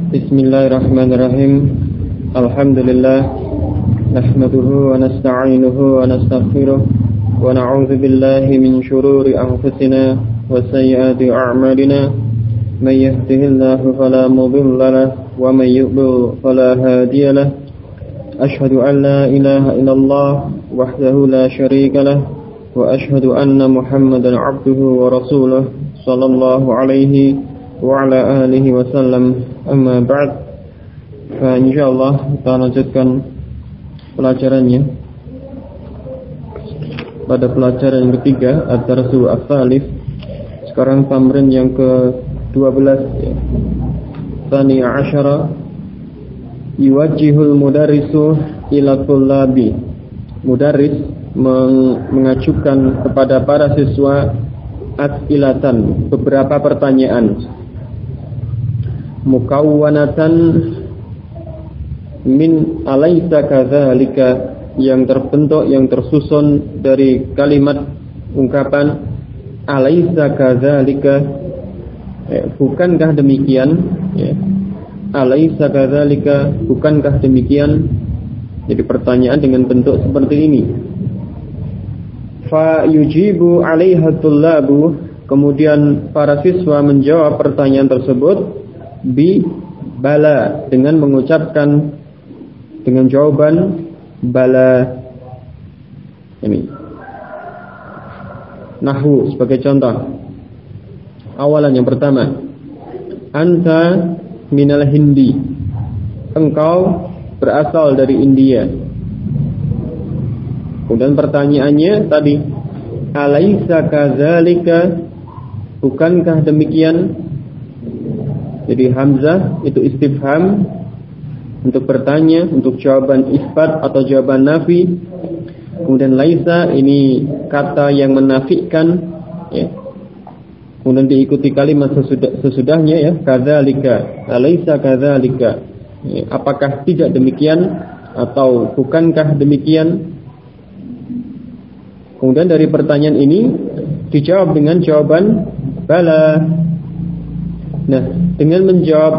Bismillahirrahmanirrahim. Alhamdulillah. Nahmaduhu wa nasta'inuhu wa nastaghfiruh. Wa na'udzu billahi min shururi anfusina wa sayyiati a'malina. May yahdihillahu fala mudilla lahu wa may yudlil fala hadiya lahu. Ashhadu an la ilaha illallah wahdahu la syarika lahu wa ashhadu anna Muhammadan 'abduhu wa rasuluh sallallahu alaihi wa ala alihi wa sallam. Amma ba'd. Fa insyaallah kita lanjutkan pelajarannya pada pelajaran yang ketiga, ad-darsu ats-tsalits. Sekarang tamrin yang ke-12 ya. Tsani asyara yuwajjihul mudarrisu ila tullabi. Mudarris mengajukan kepada para siswa as'ilatan, beberapa pertanyaan, mukawwanatan min alaysa kadzalika, yang terbentuk, yang tersusun dari kalimat ungkapan alaysa kadzalika, bukankah demikian, ya. Alaysa kadzalika, bukankah demikian. Jadi pertanyaan dengan bentuk seperti ini. Fa yujibu 'alaiha tullabu, kemudian para siswa menjawab pertanyaan tersebut bi bala, dengan mengucapkan dengan jawaban bala. Ini nahwu sebagai contoh. Awalan yang pertama, anta minal Hindi, engkau berasal dari India. Kemudian pertanyaannya tadi, alaysa kadzalika, bukankah demikian. Jadi hamzah itu istifham untuk bertanya, untuk jawaban isbat atau jawaban nafi. Kemudian laisa ini kata yang menafikan, ya. Kemudian diikuti kalimat sesudahnya, ya, kadzalika, alaysa kadzalika, ya, apakah tidak demikian atau bukankah demikian. Kemudian dari pertanyaan ini dijawab dengan jawaban bala. Nah, dengan menjawab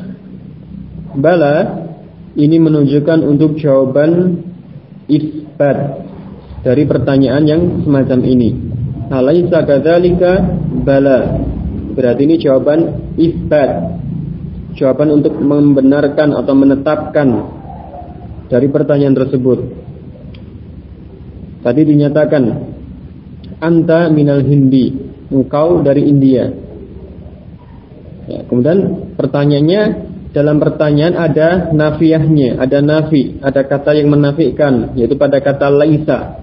bala ini menunjukkan untuk jawaban isbat dari pertanyaan yang semacam ini. Alaysa kadzalika bala, berarti ini jawaban isbat, jawaban untuk membenarkan atau menetapkan dari pertanyaan tersebut. Tadi dinyatakan anta minal Hindi, engkau dari India. Ya, kemudian pertanyaannya, dalam pertanyaan ada nafiyahnya, ada nafi, ada kata yang menafikan, yaitu pada kata laisa.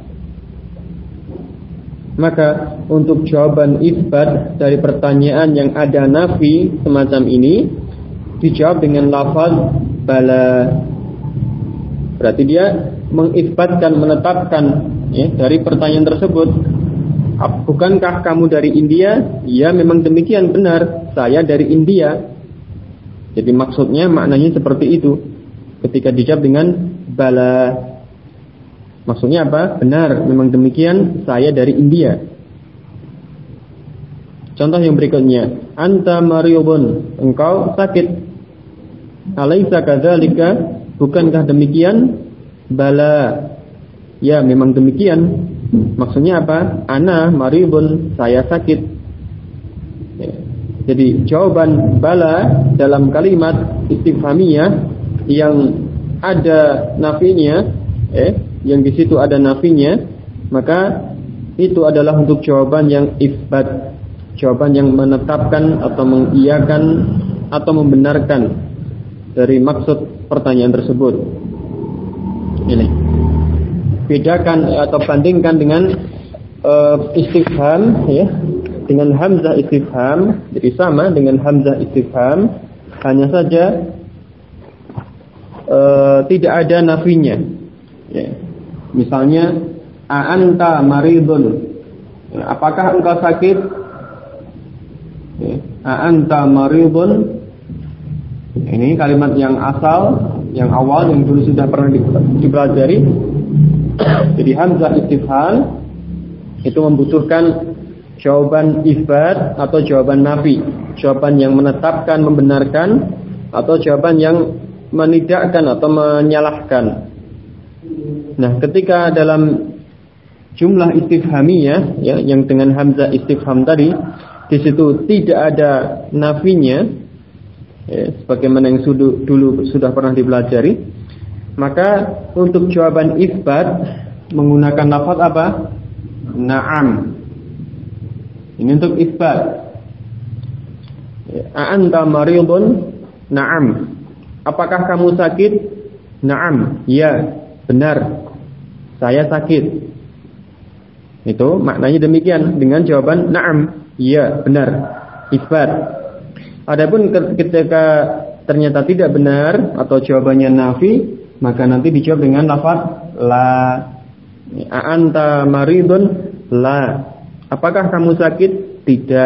Maka untuk jawaban isbat dari pertanyaan yang ada nafi semacam ini dijawab dengan lafaz bala. Berarti dia mengisbatkan, menetapkan, ya, dari pertanyaan tersebut. Bukankah kamu dari India? Ya, memang demikian, benar, saya dari India. Jadi maksudnya, maknanya seperti itu ketika dijawab dengan bala. Maksudnya apa? Benar, memang demikian, saya dari India. Contoh yang berikutnya, anta mariyubun, engkau sakit. Alaysa kadzalika, bukankah demikian. Bala, ya memang demikian. Maksudnya apa? Ana mariyubun, saya sakit. Ya. Jadi jawaban bala dalam kalimat istifhamiyah yang ada nafinya, yang di situ ada nafinya, maka itu adalah untuk jawaban yang isbat, jawaban yang menetapkan atau mengiyakan atau membenarkan dari maksud pertanyaan tersebut. Ini bedakan atau bandingkan dengan istifham, ya, dengan hamzah istifham. Jadi sama dengan hamzah istifham, hanya saja tidak ada nafinya, ya. Misalnya a'anta maridun, ya, apakah engkau sakit. Ya, a'anta maridun, ini kalimat yang asal, yang awal, yang dulu sudah pernah dipelajari. Jadi hamzah istifham itu membutuhkan jawaban isbat atau jawaban nafi, jawaban yang menetapkan, membenarkan, atau jawaban yang menidakkan atau menyalahkan. Nah, ketika dalam jumlah istifhamiyah ya, yang dengan hamzah istifham tadi, di situ tidak ada nafinya, ya, sebagaimana yang dulu sudah pernah dipelajari, maka untuk jawaban isbat menggunakan lafaz apa? Na'am. Ini untuk isbat. A'anta maridun? Na'am. Apakah kamu sakit? Na'am. Ya, benar. Saya sakit. Itu maknanya demikian dengan jawaban na'am. Ya, benar. Isbat. Adapun ketika ternyata tidak benar atau jawabannya nafi, maka nanti dijawab dengan lafaz la. A'anta maridun? La. Apakah kamu sakit? Tidak.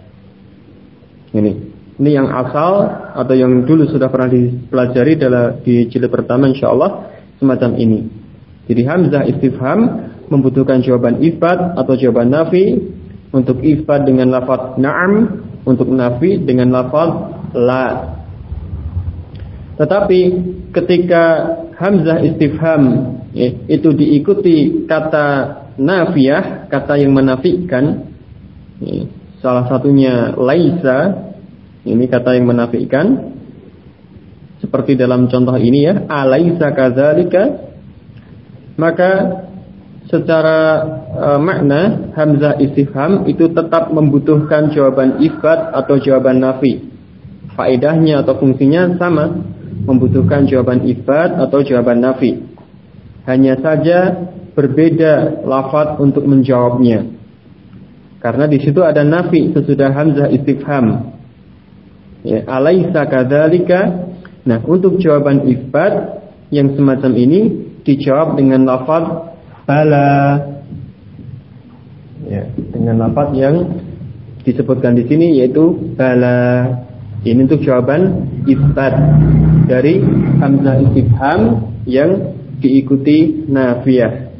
Ini yang asal atau yang dulu sudah pernah dipelajari di jilid pertama insyaallah semacam ini. Jadi hamzah istifham membutuhkan jawaban isbat atau jawaban nafi. Untuk isbat dengan lafaz na'am, untuk nafi dengan lafaz la. Tetapi ketika hamzah istifham itu diikuti kata nafiyah, kata yang menafikan, salah satunya laisa, ini kata yang menafikan, seperti dalam contoh ini ya, alaisa kadzalika, maka secara makna hamzah istifham itu tetap membutuhkan jawaban isbat atau jawaban nafi. Faedahnya atau fungsinya sama, membutuhkan jawaban isbat atau jawaban nafi. Hanya saja berbeda lafaz untuk menjawabnya. Karena di situ ada nafi sesudah hamzah istifham. Ya, alaisa kadzalika. Nah, untuk jawaban isbat yang semacam ini dijawab dengan lafaz bala. Ya, dengan lafaz yang disebutkan di sini yaitu bala. Ini untuk jawaban isbat dari hamzah istifham yang diikuti nafiyah.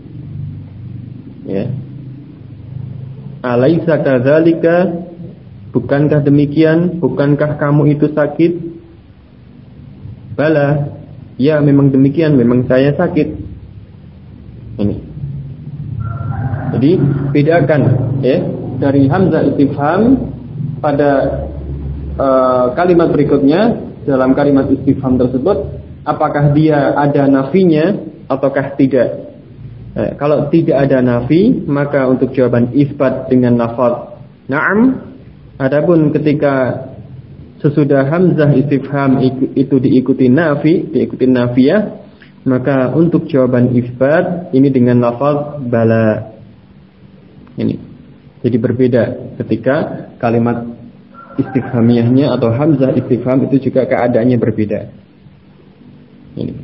Ya. Alaisa kadzalika? Bukankah demikian? Bukankah kamu itu sakit? Bala. Ya, memang demikian, memang saya sakit. Ini. Jadi bedakan ya dari hamzah istifham pada kalimat berikutnya. Dalam kalimat istifham tersebut apakah dia ada nafinya ataukah tidak. Kalau tidak ada nafi, maka untuk jawaban isbat dengan lafaz na'am. Adapun ketika sesudah hamzah istifham itu diikuti nafi, diikuti nafiyah, maka untuk jawaban isbat ini dengan lafaz bala. Ini. Jadi berbeda ketika kalimat istifhamiyahnya atau hamzah istifham itu juga keadaannya berbeda. Ini.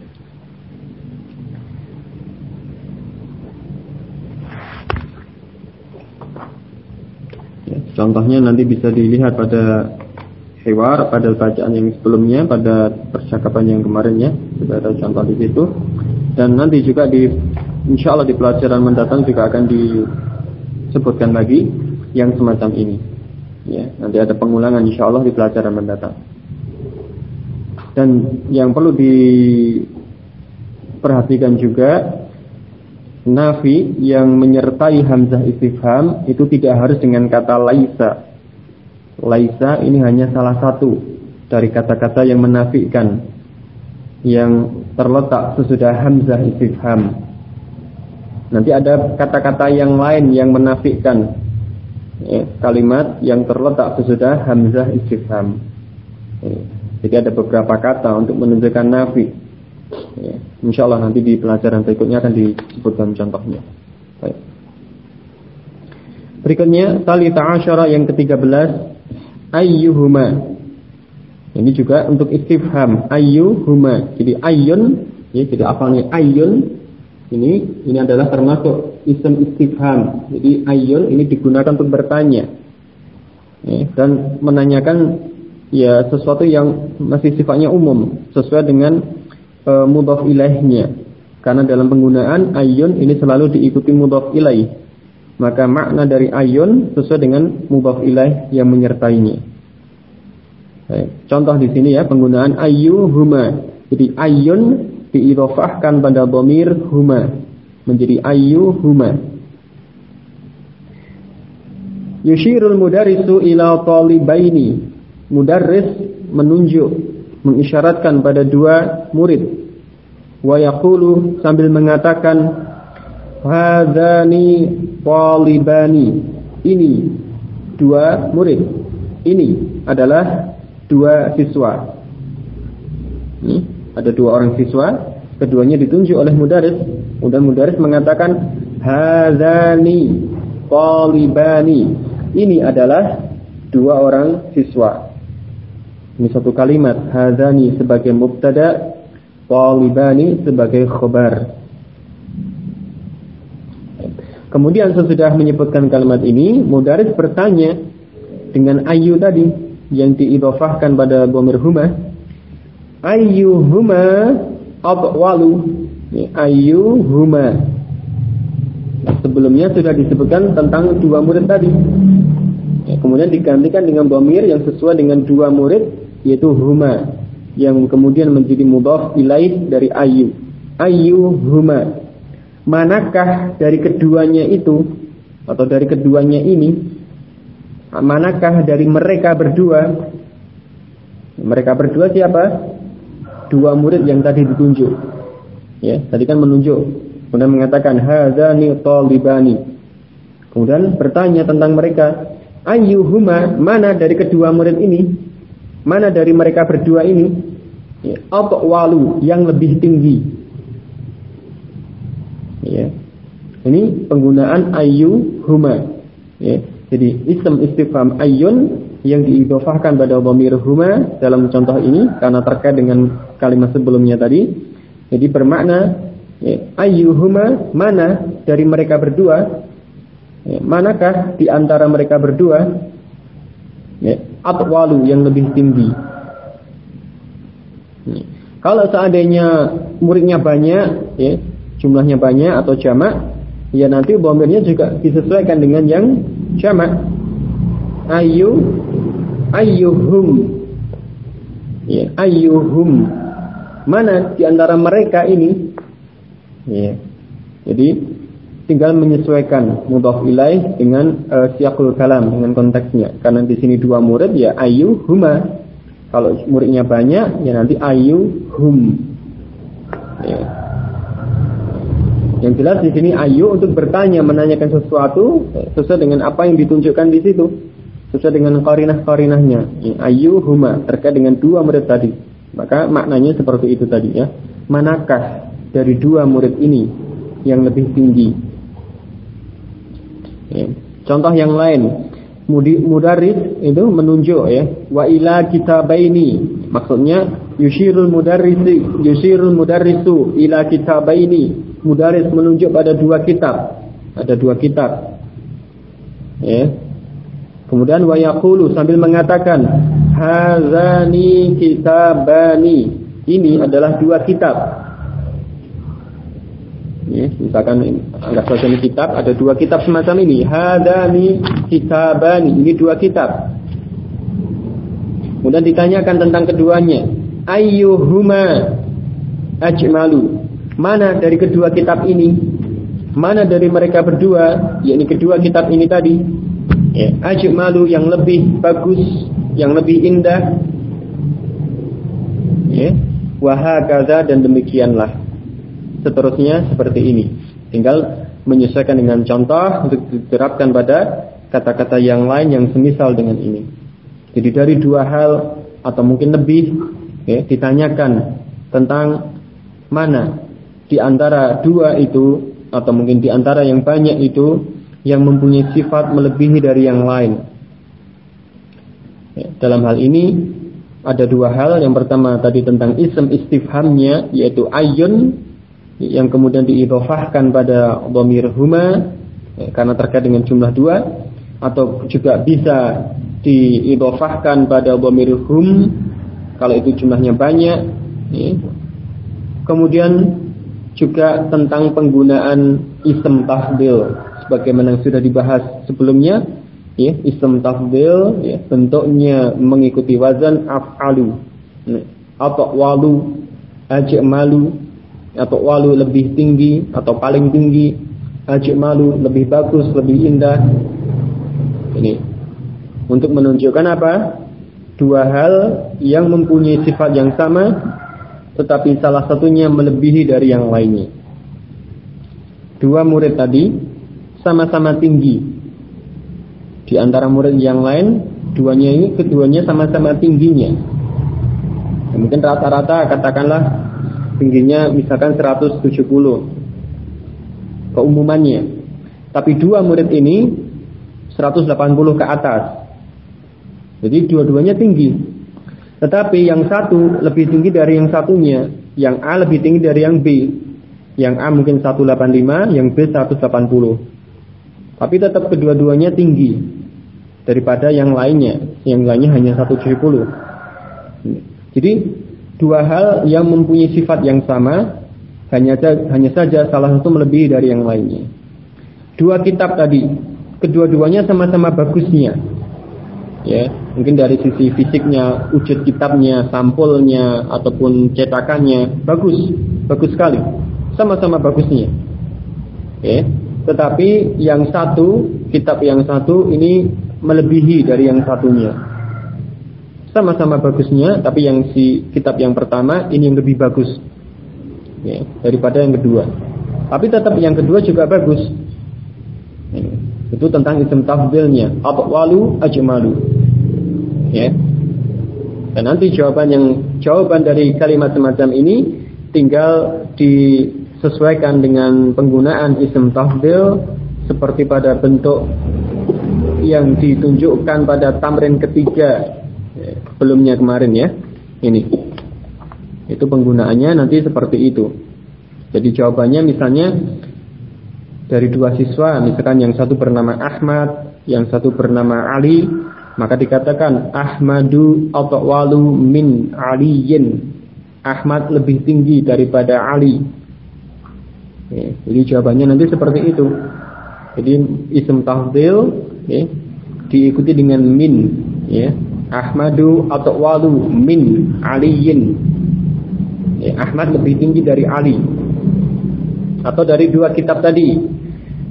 Ya, contohnya nanti bisa dilihat pada hiwar, pada bacaan yang sebelumnya, pada percakapan yang kemarin ya, sudah ada contoh di situ. Dan nanti juga insyaallah di pelajaran mendatang juga akan disebutkan lagi yang semacam ini. Ya, nanti ada pengulangan insyaallah di pelajaran mendatang. Dan yang perlu diperhatikan juga, nafi yang menyertai hamzah istifham itu tidak harus dengan kata laisa. Laisa ini hanya salah satu dari kata-kata yang menafikan yang terletak sesudah hamzah istifham. Nanti ada kata-kata yang lain yang menafikan ya, kalimat yang terletak sesudah hamzah istifham. Jadi ada beberapa kata untuk menunjukkan nafi. Ya, insyaallah nanti di pelajaran berikutnya akan disebutkan contohnya. Baik. Berikutnya salita asyara yang ke-13, ayyuhuma. Ini juga untuk istifham, ayyuhuma. Jadi ayyun, ya, jadi apalnya ayyun. Ini adalah termasuk isim istifham. Jadi ayyun ini digunakan untuk bertanya ya, dan menanyakan ya sesuatu yang masih sifatnya umum sesuai dengan mudhaf ilaihnya. Karena dalam penggunaan ayyun ini selalu diikuti mudhaf ilaih. Maka makna dari ayyun sesuai dengan mudhaf ilaih yang menyertainya. Contoh di sini ya, penggunaan ayyuhuma. Jadi ayyun diidhofahkan pada dhamir huma menjadi ayyuhuma. Yushirul mudarrisu ila talibaini. Mudarris menunjuk, mengisyaratkan pada dua murid. Wa yaqulu, sambil mengatakan hadzani talibani. Ini dua murid. Ini adalah dua siswa. Ada dua orang siswa, keduanya ditunjuk oleh mudarris. Kemudian mudarris mengatakan hadzani talibani. Ini adalah dua orang siswa. Ini satu kalimat, hadzani sebagai mubtada, talibani sebagai khabar. Kemudian sesudah menyebutkan kalimat ini, mudarris bertanya dengan ayyu tadi yang diidhofahkan pada dhamir huma. Ayyuhuma atwalu. Ayyuhuma. Sebelumnya sudah disebutkan tentang dua murid tadi. Kemudian digantikan dengan dhamir yang sesuai dengan dua murid, yaitu huma, yang kemudian menjadi mudhaf ilaih dari ayyu. Ayyuhuma. Manakah dari keduanya itu, atau dari keduanya ini, manakah dari mereka berdua? Mereka berdua siapa? Dua murid yang tadi ditunjuk. Ya, tadi kan menunjuk. Kemudian mengatakan hadzani talibani. Kemudian bertanya tentang mereka, ayyuhuma, mana dari kedua murid ini? Mana dari mereka berdua ini? Ya, atwalu, yang lebih tinggi. Ya. Ini penggunaan ayyuhuma. Ya. Jadi ism istifham ayyun yang diidhofahkan pada dhamir huma dalam contoh ini karena terkait dengan kalimat sebelumnya tadi. Jadi bermakna ya, ayyuhuma, mana dari mereka berdua? Ya, manakah di antara mereka berdua? Ya, atwalu, yang lebih tinggi. Ya. Kalau seandainya muridnya banyak, ya, jumlahnya banyak atau jamak, ya nanti dhamirnya juga disesuaikan dengan yang jamak. Ayyuhum. Ya, ayyuhum. Mana di antara mereka ini? Ya. Jadi tinggal menyesuaikan mudhaf ilaih dengan siyaqul kalam, dengan konteksnya. Karena di sini dua murid, ya ayyuhuma. Kalau muridnya banyak, ya nanti ayyuhum. Ya. Yang jelas di sini ayyu untuk bertanya, menanyakan sesuatu sesuai dengan apa yang ditunjukkan di situ, sesuai dengan qarinah-qarinahnya. Ayyuhuma terkait dengan dua murid tadi. Maka maknanya seperti itu tadi ya. Manakah dari dua murid ini yang lebih tinggi? Ya. Contoh yang lain, mudarris itu menunjuk ya, wa ila kitabaini. Maksudnya yushirul mudarrisu ila kitabaini. Mudarris menunjuk pada dua kitab. Ada dua kitab. Ya. Kemudian wa yaqulu, sambil mengatakan hadzani kitabani. Ini adalah dua kitab. Ya, misalkan anggap saja ini kitab, ada dua kitab semacam ini. Hadzani kitabani. Ini dua kitab. Kemudian ditanyakan tentang keduanya. Ayyuhuma ajmalu. Mana dari kedua kitab ini? Mana dari mereka berdua, yakni kedua kitab ini tadi? Ya, ajmalu, yang lebih bagus, yang lebih indah. Ya, wa hakadza, dan demikianlah. Seterusnya seperti ini. Tinggal menyesuaikan dengan contoh untuk diterapkan pada kata-kata yang lain yang semisal dengan ini. Jadi dari dua hal atau mungkin lebih, ya, ditanyakan tentang mana di antara dua itu, atau mungkin di antara yang banyak itu, yang mempunyai sifat melebihi dari yang lain. Ya, dalam hal ini ada dua hal. Yang pertama tadi tentang ism istifhamnya, yaitu ayyun, yang kemudian diidhofahkan pada dhamir huma, ya, karena terkait dengan jumlah dua, atau juga bisa diidhofahkan pada dhamir hum kalau itu jumlahnya banyak. Ya. Kemudian juga tentang penggunaan ism tafdil sebagaimana yang sudah dibahas sebelumnya, Ya, isim tafdil ya, bentuknya mengikuti wazan af'alu. Atau walu, ajmalu, atau walu lebih tinggi atau paling tinggi, ajmalu lebih bagus, lebih indah. Ini untuk menunjukkan apa? Dua hal yang mempunyai sifat yang sama, tetapi salah satunya melebihi dari yang lainnya. Dua murid tadi sama-sama tinggi. Di antara murid yang lain, keduanya sama-sama tingginya. Ya, mungkin rata-rata katakanlah tingginya misalkan 170 keumumannya. Tapi dua murid ini 180 ke atas. Jadi dua-duanya tinggi. Tetapi yang satu lebih tinggi dari yang satunya. Yang A lebih tinggi dari yang B. Yang A mungkin 185, yang B 180. Tapi tetap kedua-duanya tinggi daripada yang lainnya. Yang lainnya hanya 170. Jadi dua hal yang mempunyai sifat yang sama, hanya saja salah satu melebihi dari yang lainnya. Dua kitab tadi, kedua-duanya sama-sama bagusnya. Ya, mungkin dari sisi fisiknya, wujud kitabnya, sampulnya ataupun cetakannya bagus sekali. Sama-sama bagusnya. Ya, tetapi yang satu, kitab yang satu ini melebihi dari yang satunya. Sama-sama bagusnya, tapi yang kitab yang pertama ini yang lebih bagus ya, daripada yang kedua. Tapi tetap yang kedua juga bagus. Itu tentang isim tafdilnya, atwalu ajmalu. Ya. Dan nanti jawaban dari kalimat semacam ini tinggal disesuaikan dengan penggunaan isim tafdil seperti pada bentuk yang ditunjukkan pada tamrin ketiga sebelumnya kemarin ya. Ini. Itu penggunaannya nanti seperti itu. Jadi jawabannya misalnya dari dua siswa, misalkan yang satu bernama Ahmad, yang satu bernama Ali, maka dikatakan Ahmadu atwalu min Aliyin. Ahmad lebih tinggi daripada Ali. Ya, jadi jawabannya nanti seperti itu. Jadi isim tafdil ya, diikuti dengan min ya. Ahmadu atwalu min Aliyin. Ya, Ahmad lebih tinggi dari Ali. Atau dari dua kitab tadi.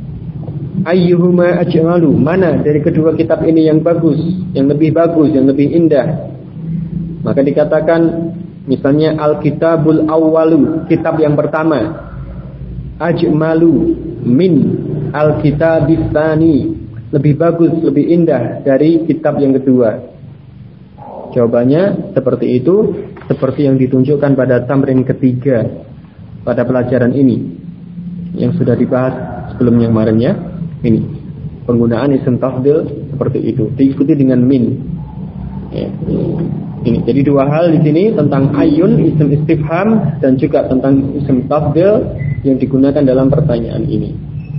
Ayyuhuma ajmalu, mana dari kedua kitab ini yang bagus, yang lebih bagus, yang lebih indah? Maka dikatakan misalnya Al-Kitabul Awwalu, kitab yang pertama, ajmalu min Al-Kitabis Tsani, lebih bagus, lebih indah dari kitab yang kedua. Jawabannya seperti itu, seperti yang ditunjukkan pada tamrin ketiga pada pelajaran ini yang sudah dibahas sebelumnya kemarin ya. Ini penggunaan isim tafdil seperti itu, diikuti dengan min. Ya. Ini jadi dua hal di sini tentang ayun isim istifham dan juga tentang isim tafdil yang digunakan dalam pertanyaan ini.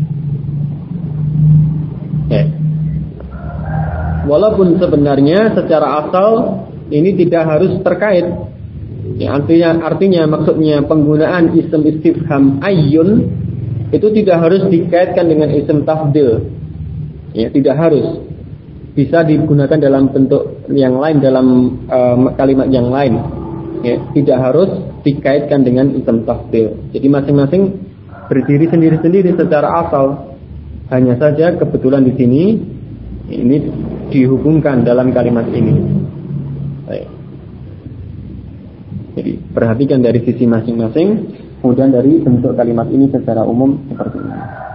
Ya. Walaupun sebenarnya secara asal ini tidak harus terkait. Ya, artinya maksudnya penggunaan isim istifham ayun itu tidak harus dikaitkan dengan isim tafdil. Ya, tidak harus. Bisa digunakan dalam bentuk yang lain, dalam kalimat yang lain. Ya, tidak harus dikaitkan dengan isim tafdil. Jadi masing-masing berdiri sendiri-sendiri secara asal. Hanya saja kebetulan di sini ini dihubungkan dalam kalimat ini. Baik. Jadi perhatikan dari sisi masing-masing. Kemudian dari bentuk kalimat ini secara umum seperti ini.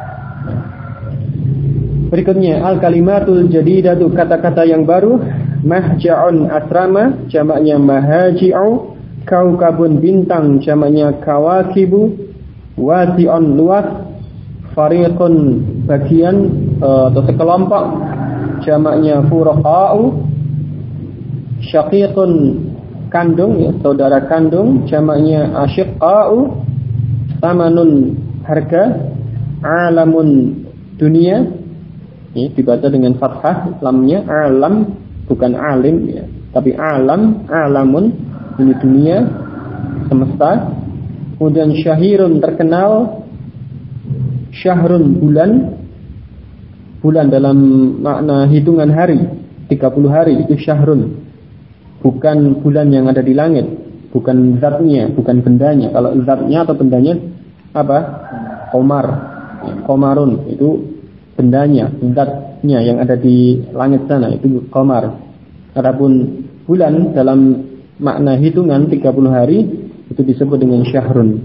Berikutnya al-kalimatul jadidatu, kata-kata yang baru. Mahja'un asrama, jamaknya mahaji'u. Kaukabun bintang, jamaknya kawakibu. Wasi'un luas. Fariqun bagian atau sekelompok, jamaknya furqa'u. Syaqiqun kandung ya, saudara kandung, jamaknya asyiqa'u. Tamanun harga, alamun dunia, ini dibaca dengan fathah lamnya, alam bukan alim ya, tapi alam, alamun ini dunia, semesta. Kemudian syahirun terkenal, syahrun bulan, bulan dalam makna hitungan hari 30 hari itu syahrun, bukan bulan yang ada di langit, bukan zatnya, bukan bendanya. Kalau zatnya atau bendanya apa? Qamar, qamarun itu bendanya, zatnya yang ada di langit sana itu qamar. Adapun bulan dalam makna hitungan 30 hari itu disebut dengan syahrun.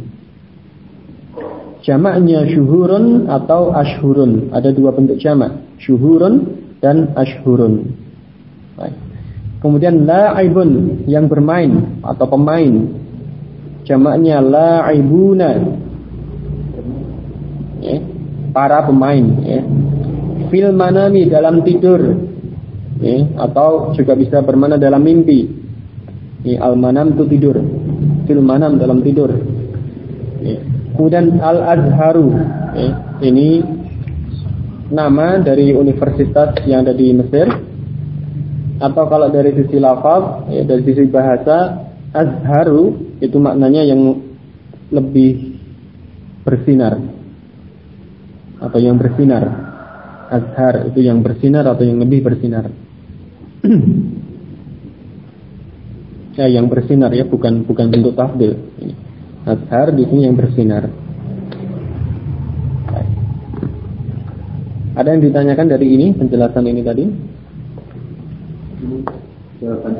Jamaknya syuhurun atau ashurun. Ada dua bentuk jamak, syuhurun dan ashurun. Baik. Kemudian la'ibun, yang bermain atau pemain. Jamaknya la'ibuna. Ya, para pemain. Ya. Fil manami, dalam tidur. Ya, atau juga bisa bermana dalam mimpi. Ya, al-manam itu tidur. Fil manam, dalam tidur. Ya. Kemudian Al-Azharu, ya, ini nama dari universitas yang ada di Mesir. Atau kalau dari sisi lafaz, ya, dari sisi bahasa, Azharu itu maknanya yang lebih bersinar atau yang bersinar. Azhar itu yang bersinar atau yang lebih bersinar. Ya, yang bersinar ya, bukan bentuk tafdil. Azhar di sini yang bersinar. Ada yang ditanyakan dari ini, penjelasan ini tadi? Jawaban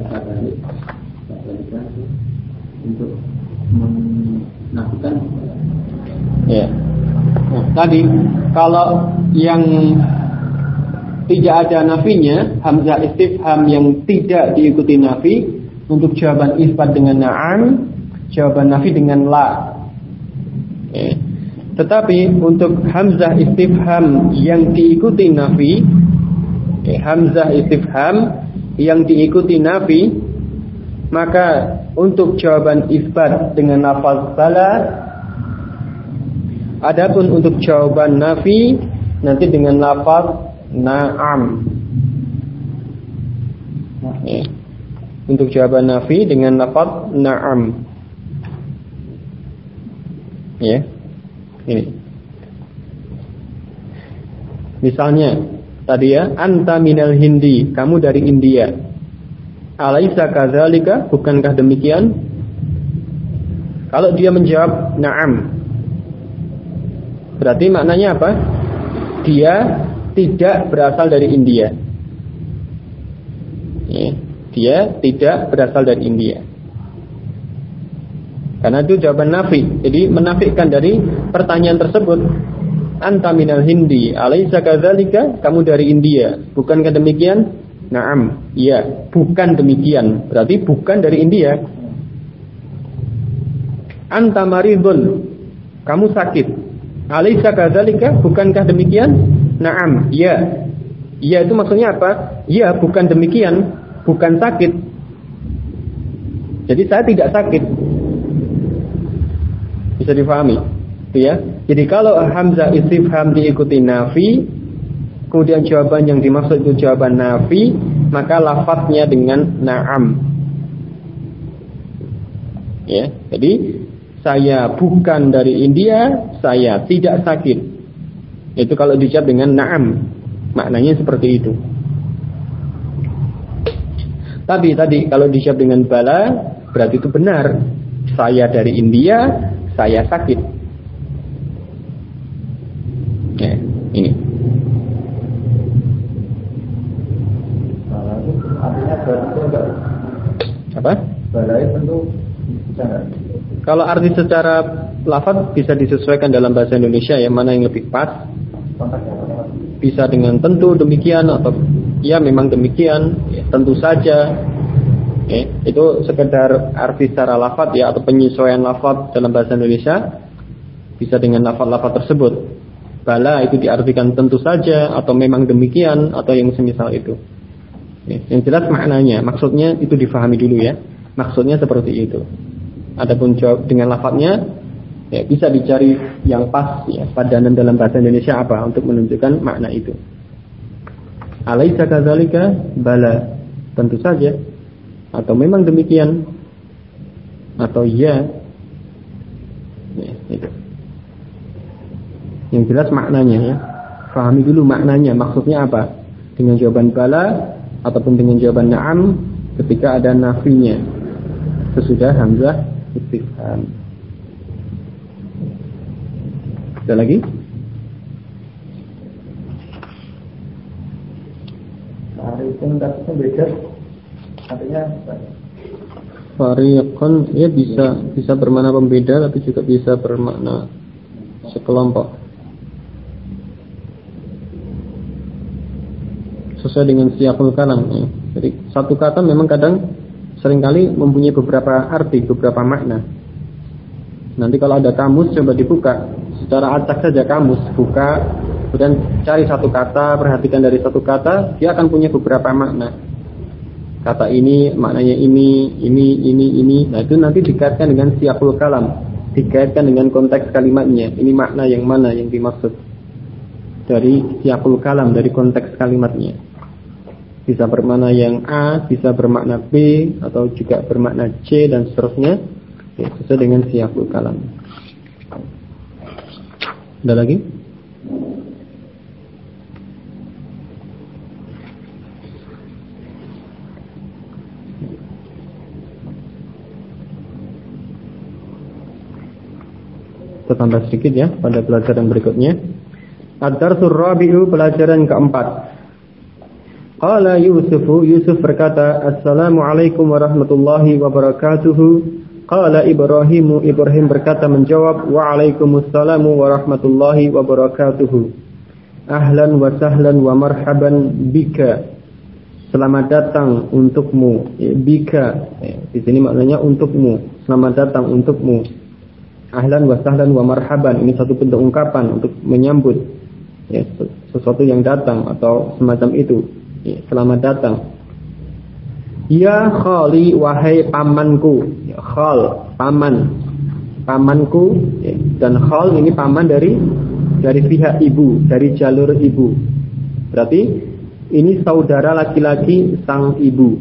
untuk menafikan. Ya. Nah, tadi kalau yang tidak ada nafinya, hamzah istifham yang tidak diikuti nafi, untuk jawaban isbat dengan na'am, jawaban nafi dengan la. Ya. Tetapi untuk hamzah istifham yang diikuti nafi, hamzah istifham yang diikuti nafi, maka untuk jawaban isbat dengan lafaz bala. Adapun untuk jawaban nafi nanti dengan lafaz na'am. Ya. Untuk jawaban nafi dengan lafaz na'am. Ya. Ini. Misalnya tadi ya, anta minal hindi, kamu dari India. Alaisa kadzalika, bukankah demikian? Kalau dia menjawab na'am, berarti maknanya apa? Dia tidak berasal dari India. Ya, dia tidak berasal dari India. Karena itu jawaban nafi. Jadi menafikan dari pertanyaan tersebut. Anta minal hindi, alaisa kadzalika, kamu dari India, bukankah demikian? Na'am, iya, bukan demikian. Berarti bukan dari India. Anta maridun, kamu sakit. Alaisa kadzalika, bukankah demikian? Na'am, iya. Iya itu maksudnya apa? Iya, bukan demikian, bukan sakit. Jadi saya tidak sakit. Bisa difahami, ya. Jadi kalau hamzah istifham diikuti nafi, kemudian jawaban yang dimaksud itu jawaban nafi, maka lafadznya dengan na'am. Ya, jadi saya bukan dari India, saya tidak sakit. Itu kalau dijawab dengan na'am, maknanya seperti itu. Tapi tadi kalau dijawab dengan bala, berarti itu benar. Saya dari India, saya sakit. Ya, ini. Artinya berarti enggak? Apa? Balai tentu bisa enggak? Kalau arti secara lafaz bisa disesuaikan dalam bahasa Indonesia, yang mana yang lebih pas. Bisa dengan tentu demikian atau ya memang demikian, ya, tentu saja. Ya, itu sekedar arti secara lafaz ya, atau penyesuaian lafaz dalam bahasa Indonesia bisa dengan lafaz-lafaz tersebut. Bala itu diartikan tentu saja atau memang demikian atau yang semisal itu. Ya, yang jelas maknanya, maksudnya itu difahami dulu ya. Maksudnya seperti itu. Adapun jawab dengan lafaznya ya bisa dicari yang pas ya, padanan dalam bahasa Indonesia apa untuk menunjukkan makna itu. Alaisa kadzalika, bala, tentu saja, atau memang demikian, atau ya, itu. Yang jelas maknanya ya. Fahami dulu maknanya, maksudnya apa? Dengan jawaban bala ataupun dengan jawaban na'am ketika ada nafinya sesudah hamzah istifham. Ada lagi? Fariqun itu beda. Artinya Fariqun ya bisa bermakna pembeda tapi juga bisa bermakna sekelompok. Sesuai dengan siyaqul kalam ya. Jadi satu kata memang kadang seringkali mempunyai beberapa arti, beberapa makna. Nanti kalau ada kamus coba dibuka secara acak saja, kamus buka, kemudian cari satu kata, perhatikan dari satu kata, dia akan punya beberapa makna. Kata ini maknanya ini. Nah itu nanti dikaitkan dengan siyaqul kalam, dikaitkan dengan konteks kalimatnya. Ini makna yang mana yang dimaksud dari siyaqul kalam, dari konteks kalimatnya. Bisa bermakna yang A, bisa bermakna B, atau juga bermakna C dan seterusnya, ya, sesuai dengan siyaqul kalam. Ada lagi? Kita tambah sedikit ya pada pelajaran berikutnya. Ad-darsul rabi'u, pelajaran keempat. Qala Yusuf berkata, Assalamualaikum warahmatullahi wabarakatuh. Qala Ibrahim berkata menjawab, Waalaikumsalam warahmatullahi wabarakatuh. Ahlan wa sahlan wa marhaban bika. Selamat datang untukmu. Bika. Di sini maknanya untukmu. Selamat datang untukmu. Ahlan wa sahlan wa marhaban. Ini satu bentuk ungkapan untuk menyambut ya, sesuatu yang datang atau semacam itu. Ya, selamat datang. Ya khali, wahai pamanku. Ya, khal, paman. Pamanku ya, dan khal ini paman dari pihak ibu, dari jalur ibu. Berarti ini saudara laki-laki sang ibu.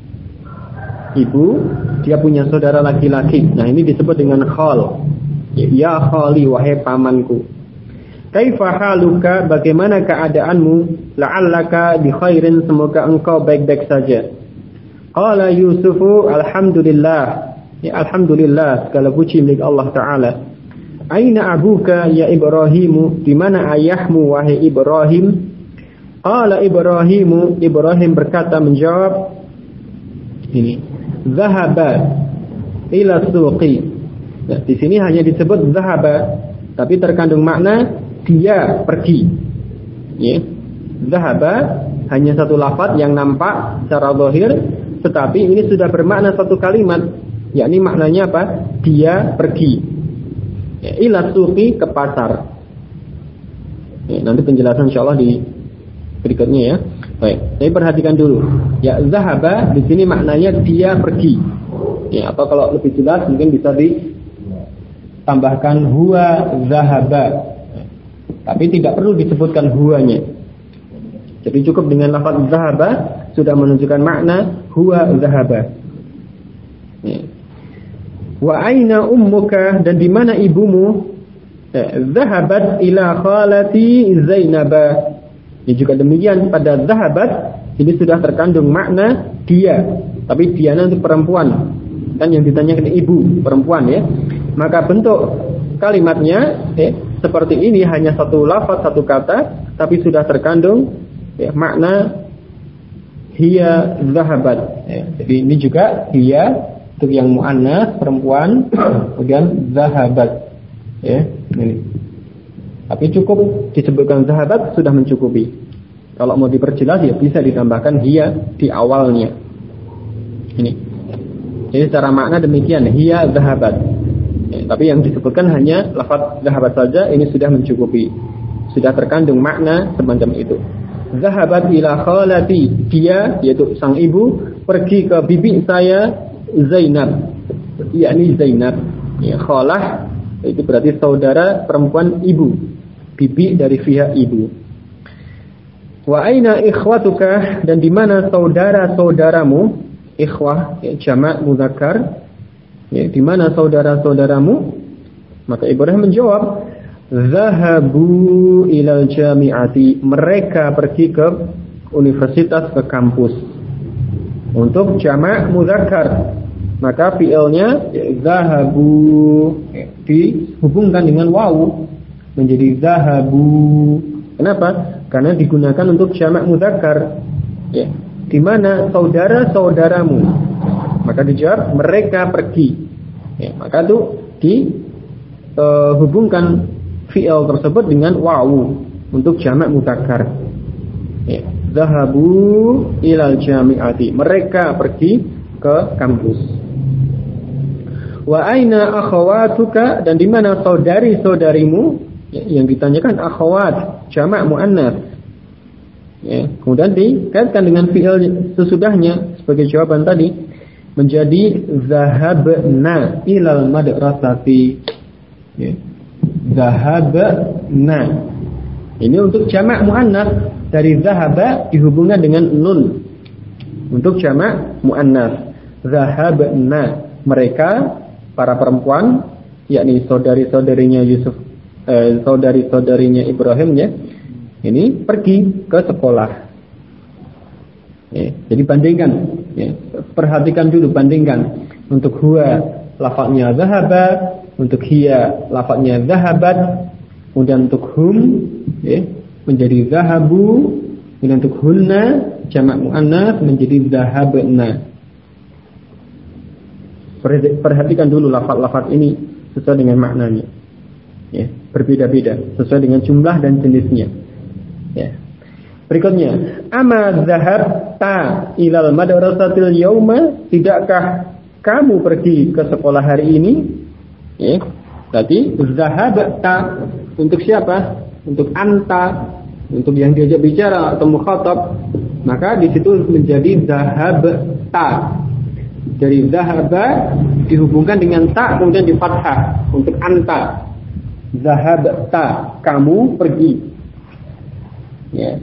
Ibu, dia punya saudara laki-laki. Nah, ini disebut dengan khal. Ya khali, wahai pamanku. Kaifa haluka, bagaimana keadaanmu? La'allaka bi khairin, semoga engkau baik-baik saja. Qala Yusufu, alhamdulillah. Ya, alhamdulillah, segala puji milik Allah Ta'ala. Aina abuka ya Ibrahimu, di mana ayahmu wahai Ibrahim? Qala Ibrahim berkata menjawab ini, zahaba ila suqi. Nah, di sini hanya disebut zahaba, tapi terkandung makna dia pergi. Ya. Zahaba hanya satu lafaz yang nampak secara zahir, tetapi ini sudah bermakna satu kalimat, yakni maknanya apa? Dia pergi. Ya, ila suqi, ke pasar. Ya, nanti penjelasan insyaallah di berikutnya ya. Baik, tapi perhatikan dulu. Ya, zahaba di sini maknanya dia pergi. Ya, atau kalau lebih jelas mungkin bisa ditambahkan huwa zahaba. Tapi tidak perlu disebutkan huwanya. Jadi cukup dengan lafaz zahaba sudah menunjukkan makna huwa zahaba. Ya. Wa aina ummuka, dan di mana ibumu? Zahabat ila khalati Zainaba. Ini juga demikian, pada zahabat ini sudah terkandung makna dia, tapi dianya untuk perempuan. Kan yang ditanyakan ibu, perempuan ya. Maka bentuk kalimatnya seperti ini, hanya satu lafaz, satu kata, tapi sudah terkandung ya, makna hiya zahabat. Ya, jadi ini juga hiya untuk yang muannas, perempuan, kemudian zahabat. Ya, ini. Tapi cukup disebutkan zahabat sudah mencukupi. Kalau mau diperjelas ya bisa ditambahkan hiya di awalnya. Ini. Jadi secara makna demikian, hiya zahabat. Ya, tapi yang disebutkan hanya lafaz zahabat saja, ini sudah mencukupi. Sudah terkandung makna semacam itu. Zahabat ila khalati, dia yaitu sang ibu pergi ke bibi saya Zainab, yakni Zainab. Ya, khalah itu berarti saudara perempuan ibu, bibi dari pihak ibu. Wa aina ikhwatuka, dan di mana saudara-saudaramu? Ikhwah ya, jamak muzakkar. Ya, di mana saudara-saudaramu? Maka Ibrahim menjawab, Zahabu ilal jami'ati, mereka pergi ke universitas, ke kampus. Untuk jamak mudzakkar, maka fi'ilnya zahabu dihubungkan dengan wawu menjadi zahabu. Kenapa? Karena digunakan untuk jamak mudzakkar. Ya, di mana saudara-saudaramu? Maka dijawab mereka pergi. Ya, maka itu dihubungkan fi'il tersebut dengan wawu untuk jamak mudzakkar. Ya, zahabu ilal jami'ati, mereka pergi ke kampus. Wa aina akhawatuka, dan di mana saudari-saudarimu? Ya, yang ditanyakan akhawat, jamak muannats. Ya, kemudian dikaitkan dengan fi'il sesudahnya sebagai jawaban tadi menjadi zahabna ilal madrasati. Ya. Zahabna. Ini untuk jamak muannats, dari zahaba dihubungkan dengan nun untuk jamak muannats. Zahabna, mereka para perempuan, yakni saudari-saudarinya Yusuf, saudari-saudarinya Ibrahim ya. Ini pergi ke sekolah. Ya, jadi bandingkan, ya. Perhatikan dulu, bandingkan. Untuk huwa lafadznya zahaba, untuk hiya lafadznya zahabat, kemudian untuk hum ya, menjadi zahabu, kemudian untuk hunna jamak muannats menjadi zahabna. Perhatikan dulu lafaz-lafaz ini sesuai dengan maknanya. Ya, berbeda-beda sesuai dengan jumlah dan jenisnya. Ya. Berikutnya, ama zahabta ilal madrasatil yauma, tidakkah kamu pergi ke sekolah hari ini? Ya. Berarti zahabta untuk siapa? Untuk anta, untuk yang diajak bicara atau mukhatab. Maka di situ menjadi zahabta. Dari zahaba dihubungkan dengan ta kemudian di fathah untuk anta. Zahabta, kamu pergi. Ya.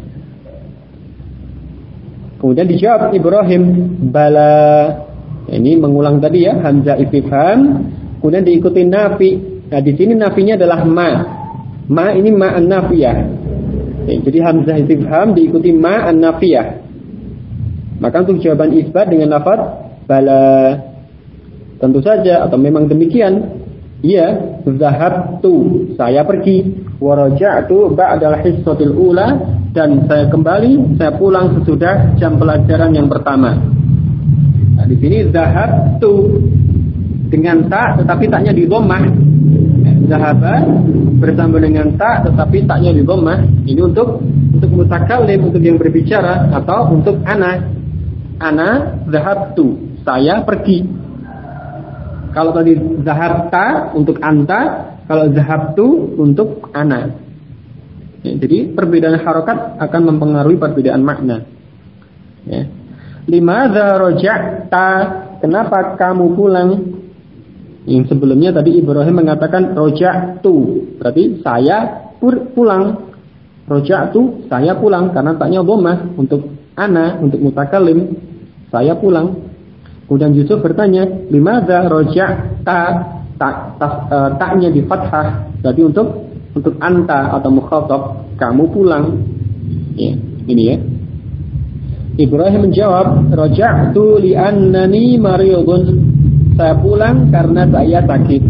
Kemudian dijawab Ibrahim, bala. Ini mengulang tadi ya, hamzah istifham, kemudian diikuti nafi. Nah, di sini nafinya adalah ma. Ma ini ma an-nafiyah. Ya, jadi hamzah istifham diikuti ma an-nafiyah. Maka untuk jawaban isbat dengan lafaz bala. Tentu saja atau memang demikian. Iya, zahabtu, saya pergi, wa raja'tu ba'dal hissatil ula, dan saya kembali, saya pulang sesudah jam pelajaran yang pertama. Nah, di sini zahabtu dengan ta tetapi taknya di dhammah. Zahaba bersama dengan ta tetapi taknya di dhammah. Ini untuk mutakallim, untuk yang berbicara, atau untuk ana. Ana zahabtu, saya pergi. Kalau tadi zahabta untuk anta, kalau zahabtu untuk ana. Ya, jadi perbedaan harokat akan mempengaruhi perbedaan makna. Ya. Limadza raja'ta, kenapa kamu pulang? Yang sebelumnya tadi Ibrahim mengatakan raja'tu, berarti saya pulang. Raja'tu, saya pulang, karena taknya dhammah untuk ana, untuk mutakallim, saya pulang. Kemudian Yusuf bertanya, limadza raja'ta, taknya di fathah, jadi untuk anta atau mukhatab, kamu pulang. Ya, ini ya. Ibrahim menjawab, raja'tu li'annani maridun, saya pulang karena saya sakit.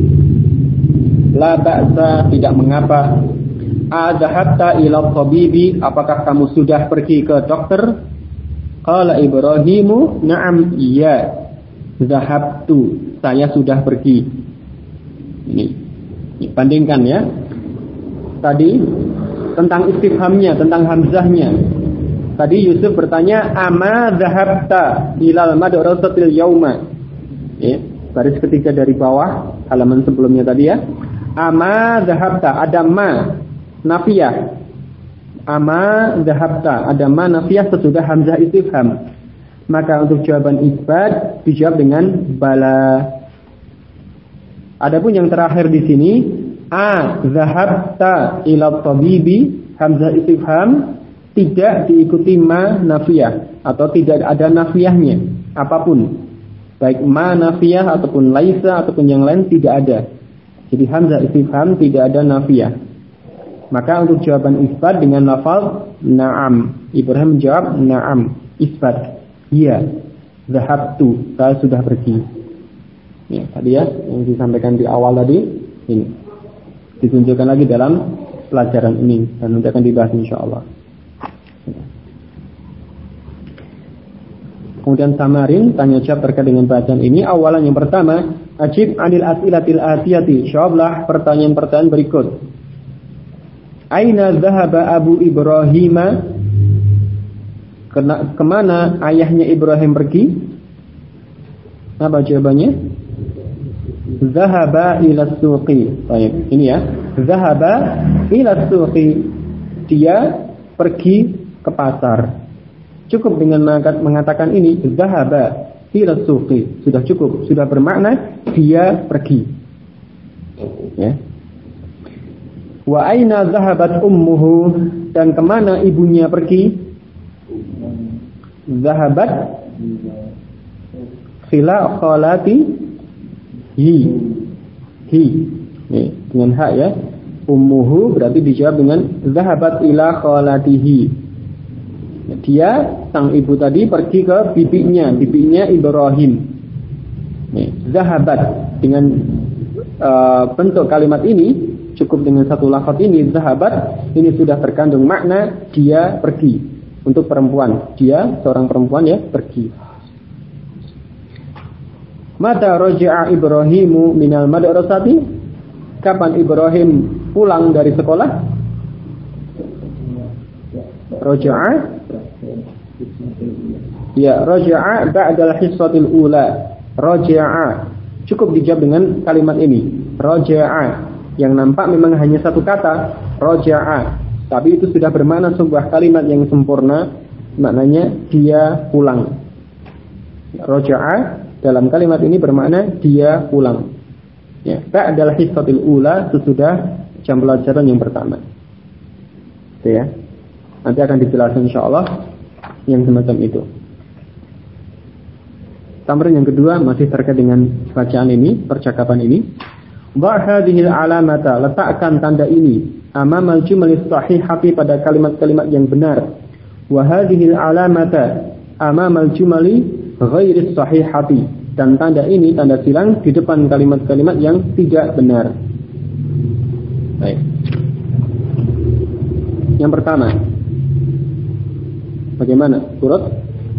La ba'sa, tidak mengapa. Adhahatta ila tabibi, apakah kamu sudah pergi ke dokter? Qala Ibrahimu, na'am, iya. Zahabtu, saya sudah pergi. Ini bandingkan ya. Tadi tentang istifhamnya, tentang hamzahnya. Tadi Yusuf bertanya, ama zahabta ilal madrasatil yauma. Ya, baris ketiga dari bawah, halaman sebelumnya tadi ya. Ama zahabta, ada ma nafiyah. Ama zahabta, ada ma nafiyah sesudah hamzah istifham. Maka untuk jawaban isbat dijawab dengan bala. Adapun yang terakhir di sini, a zahabta ila tabibi, hamzah istifham tidak diikuti ma nafiyah atau tidak ada nafiyahnya apapun. Baik ma nafiyah ataupun laisa ataupun yang lain tidak ada. Jadi hamzah istifham tidak ada nafiyah. Maka untuk jawaban isbat dengan lafaz na'am. Ibrahim menjawab na'am, isbat. Iya, zahabtu, saya sudah pergi. Ya, tadi ya yang disampaikan di awal tadi ini. Ditunjukkan lagi dalam pelajaran ini dan nanti akan dibahas insyaallah. Kemudian samarin tanya jawab terkait dengan bacaan ini. Awalan yang pertama, ajib anil as'ilatil atiyati. Jawablah pertanyaan-pertanyaan berikut. Aina dhahaba Abu Ibrahim? Kemana ayahnya Ibrahim pergi? Apa jawabannya? Dhahaba ila suqi. Baik, ini ya. Dhahaba ila suqi. Dia pergi ke pasar. Cukup dengan mengatakan ini, dhahaba ila suqi. Sudah cukup, sudah bermakna dia pergi. Ya. Wa aina dhahabat ummuhu? Dan kemana ibunya pergi? Dhahabat khila khalati hi. Nih, dengan hak ya. Ummuhu berarti dijawab dengan dhahabat ila khalatihi. Dia sang ibu tadi pergi ke bibinya Ibrahim. Nih, zahabat dengan bentuk kalimat ini cukup dengan satu lafaz ini zahabat ini sudah terkandung makna dia pergi untuk perempuan. Dia seorang perempuan ya pergi. Mata raja'a Ibrahimu minal madrasati? Kapan Ibrahim pulang dari sekolah? Raja'a ya, raja'a ba'dal hissatil ula. Raja'a cukup dijawab dengan kalimat ini. Raja'a yang nampak memang hanya satu kata, raja'a, tapi itu sudah bermakna sebuah kalimat yang sempurna, maknanya dia pulang. Raja'a dalam kalimat ini bermakna dia pulang. Ya, ba'dal hissatil ula, sesudah jam pelajaran yang pertama. Oke ya. Nanti akan dijelaskan insyaallah yang semacam itu. Tamrin yang kedua masih terkait dengan bacaan ini, percakapan ini. Wa hadhil alamata, letakkan tanda ini amamal jumlah sahihati pada kalimat-kalimat yang benar. Wa hadhil alamata amamal jumali ghairi sahihati, dan tanda ini tanda silang di depan kalimat-kalimat yang tidak benar. Baik. Yang pertama, bagaimana? Surat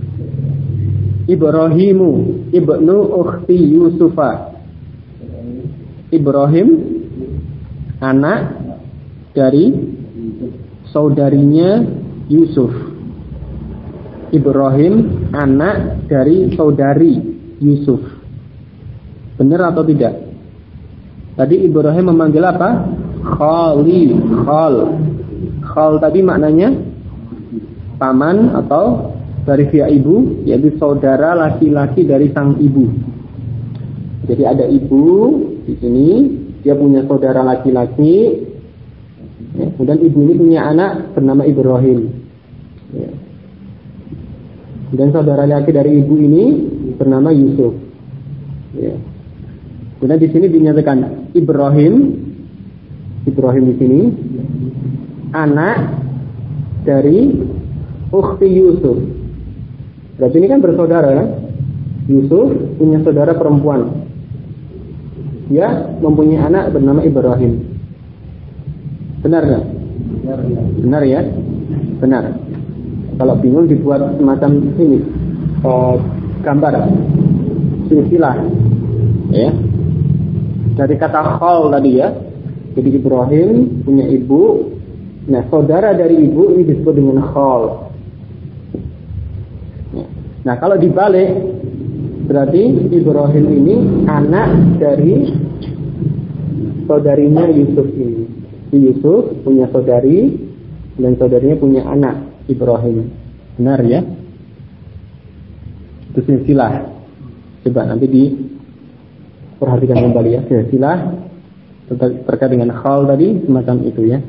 Ibrahimu ibnu ukhti Yusufa. Ibrahim anak dari saudarinya Yusuf. Ibrahim anak dari saudari Yusuf. Benar atau tidak? Tadi Ibrahim memanggil apa? Khali, khal. Khal tadi maknanya paman atau dari pihak ibu, yaitu saudara laki-laki dari sang ibu. Jadi ada ibu di sini, dia punya saudara laki-laki, ya, kemudian ibu ini punya anak bernama Ibrahim. Ya. Dan saudara laki dari ibu ini bernama Yusuf. Ya. Kemudian di sini dinyatakan Ibrahim di sini anak dari ukhti Yusuf. Berarti ini kan bersaudara kan? Yusuf punya saudara perempuan. Dia mempunyai anak bernama Ibrahim. Benar nggak? Benar ya? Benar. Kalau bingung dibuat semacam ini gambar silsilah, ya. Dari kata khal tadi ya. Jadi Ibrahim punya ibu. Nah, saudara dari ibu ini disebut dengan khal. Nah, kalau dibalik berarti Ibrahim ini anak dari saudarinya Yusuf ini. Yusuf punya saudari dan saudarinya punya anak Ibrahim. Benar ya? Itu silsilah. Coba nanti diperhatikan kembali ya. Silsilah terkait dengan khal tadi semacam itu ya.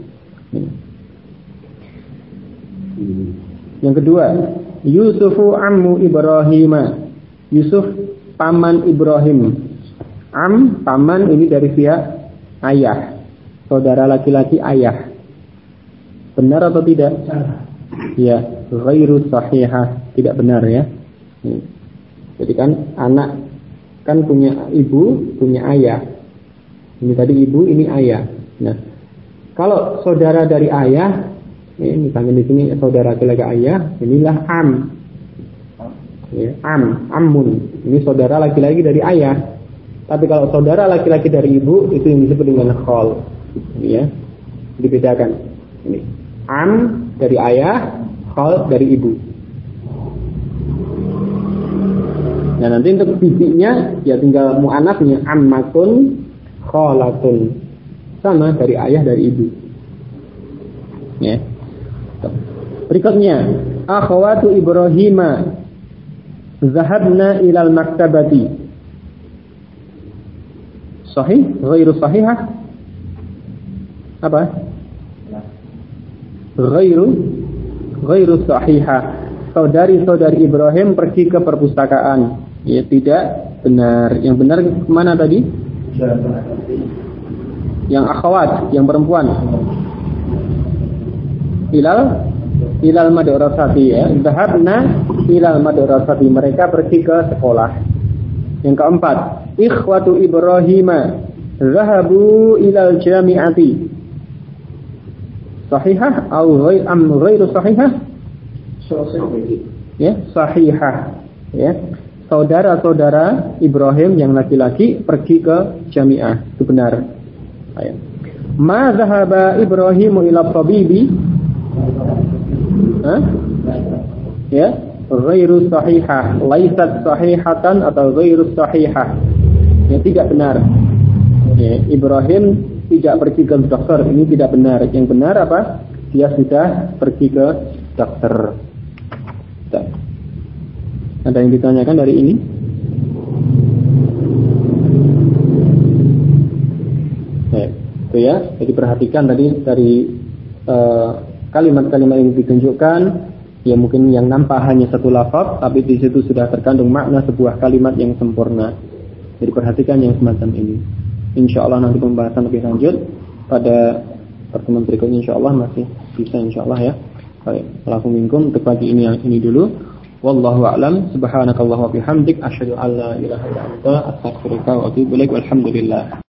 Yang kedua, Yusufu ammu Ibrahim. Yusuf paman Ibrahim. Am paman ini dari pihak ayah. Saudara laki-laki ayah. Benar atau tidak? Ya, ghairu sahihah, tidak benar ya. Jadi kan anak kan punya ibu, punya ayah. Ini tadi ibu, ini ayah. Nah, kalau saudara dari ayah, ini misalnya di sini saudara laki-laki ayah, inilah am. Ya, amun. Ini saudara laki-laki dari ayah. Tapi kalau saudara laki-laki dari ibu, itu yang disebut dengan khol. Ini ya, dibedakan. Ini am dari ayah, khol dari ibu. Nah nanti untuk bibinya ya tinggal mu'anafnya ammatun, kholatun, sama dari ayah dari ibu. Ya. Berikutnya, akhwatu Ibrahima zahabna ilal maktabati. Sahih? Ghairu sahihah? Apa? Ghairu sahihah. Saudari-saudari Ibrahim pergi ke perpustakaan. Ya tidak benar. Yang benar kemana tadi? Yang akhwat, yang perempuan. Ilal madrasati ya. Zahabna ilal madrasati, mereka pergi ke sekolah. Yang keempat, ikhwatu Ibrahima zahabu ilal jami'ati. Sahihah atau ghairu sahihah? Ya, sahihah. Ya. Saudara-saudara Ibrahim yang laki-laki pergi ke jami'ah. Itu benar. Ayo. Ma zahaba Ibrahimu ila tabibi? Ya, ghairu sahihah, laisat sahihatan atau ghairu sahihah. Ya, tidak benar. Ya, Ibrahim tidak pergi ke dokter, ini tidak benar. Yang benar apa? Dia sudah pergi ke dokter. Ada yang ditanyakan dari ini? Itu ya. Jadi perhatikan tadi dari kalimat-kalimat yang ditunjukkan, ya mungkin yang nampak hanya satu lafaz, tapi di situ sudah terkandung makna sebuah kalimat yang sempurna. Jadi perhatikan yang semacam ini. Insya Allah nanti pembahasan lebih lanjut pada pertemuan berikutnya. Insya Allah masih bisa, insya Allah ya. Baik, laku minkum untuk pagi ini yang ini dulu. Wallahu a'lam. Subhanakallah wa bihamdik, asyhadu an la ilaha illa anta, astaghfiruka wa atubu ilaik. Walhamdulillah.